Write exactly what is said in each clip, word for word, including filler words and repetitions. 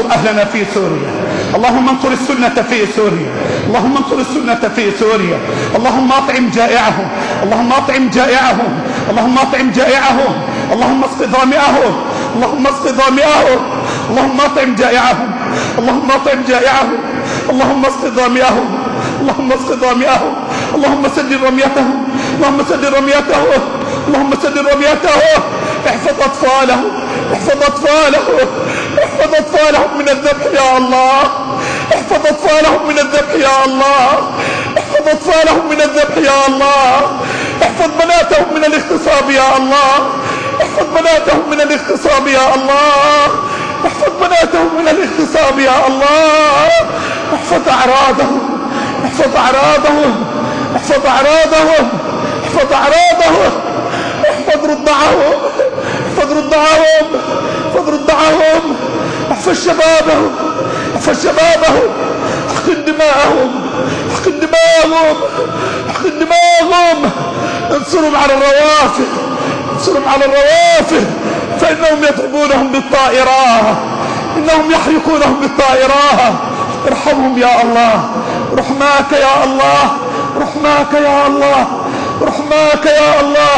أهلنا في سوريا، اللهم انصر السنة في سوريا، اللهم انصر السنة في سوريا، اللهم أطعم جائعهم، اللهم أطعم جائعهم، اللهم أطعم جائعهم، اللهم اسق ظامئهم، اللهم اسق ظامئهم، اللهم أطعم جائعهم، اللهم أطعم جائعهم، اللهم اسق ظامئهم، اللهم اسق ظامئهم، اللهم سدد رميتهم، اللهم سدد رميتهم، اللهم سدد رميتهم. احفظ أطفالهم، احفظ أطفالهم، احفظ أطفالهم من الذبح يا الله، احفظ أطفالهم من الذبح يا الله، احفظ أطفالهم من الذبح يا الله، احفظ بناتهم من الاغتصاب يا الله، احفظ بناتهم من الاغتصاب يا الله، احفظ بناتهم من الاغتصاب يا الله، احفظ أعراضهم، احفظ أعراضهم، احفظ أعراضهم، احفظ أعراضهم، احفظ رضعهم، احفظ رضعهم، احفظ رضعهم، احفظ شبابهم، احفظ شبابهم، احقن دماءهم، احقن دماءهم، احقن دماءهم. انصرهم على الروافد، انصرهم على الروافد، فإنهم يضربونهم بالطائرات، إنهم يحرقونهم بالطائرات. ارحمهم يا الله، رحماك يا الله، رحماك يا الله، رحماك يا الله،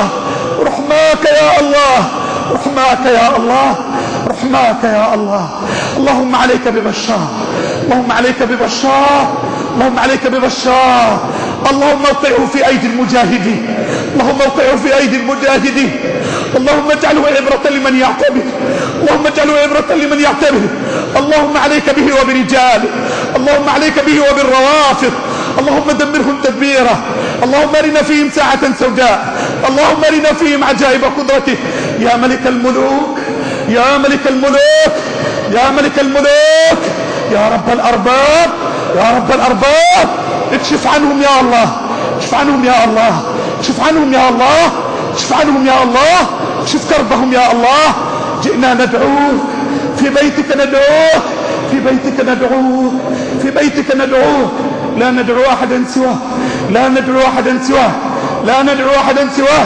رحماك يا الله، رحماك يا الله، رحماك يا الله. اللهم عليك ببشار، اللهم عليك ببشار، اللهم عليك ببشار. اللهم اوقعه في أيدي المجاهدين، اللهم اوقعه في أيدي المجاهدين، اللهم اجعله عبرة لمن يعتبر، اللهم اجعله عبرة لمن يعتبر. اللهم عليك به وبرجاله، اللهم عليك به وبالروافض، اللهم دمرهم تدبيرا. اللهم ارنا فيهم ساعة سوداء، اللهم ارنا فيهم عجائب قدرته. يا ملك الملوك، يا ملك الملوك، يا ملك الملوك، يا رب الأرباب، يا رب الأرباب، اكشف عنهم يا الله، اكشف عنهم يا الله، اكشف عنهم يا الله، اكشف عنهم يا الله، اكشف كربهم يا الله. جئنا ندعوك في بيتك، ندعوك في بيتك، ندعوك في بيتك، ندعوك. لا ندعو أحدا سواه، لا ندعو أحدا سواه، لا ندعو أحدا سواه.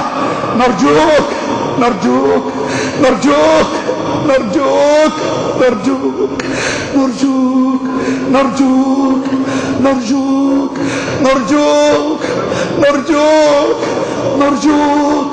نرجوك، نرجوك، نرجوك، نرجوك، نرجوك، نرجوك، نرجوك، نرجوك، نرجوك، نرجوك، نرجوك،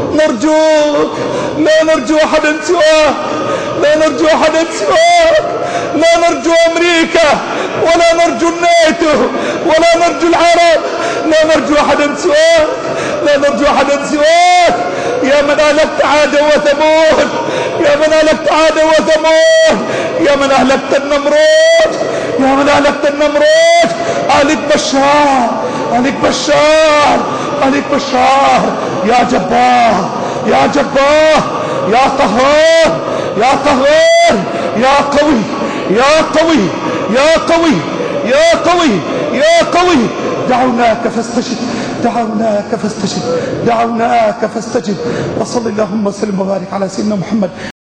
نرجوك. لا نرجو أحدا سواك، لا نرجو أحدا سواك، لا نرجو أمريكا ولا نرجو الناتو ولا نرجو العرب، لا نرجو أحدا سواك، لا نرجو أحدا سواك. يا من أهلكت عادا وثمود، يا من أهلكت عادا وثمود، يا من أهلكت النمرود، يا من أهلكت النمرود. أهلك بشار، أهلك بشار، أهلك بشار. يا جبار، يا جبار، يا قهار، يا قهار، يا قوي، يا قوي، يا قوي، يا قوي، يا قوي. دعوناك فاستجب، دعوناك فاستجب، دعوناك فاستجب. وصل اللهم وسلم وبارك على سيدنا محمد.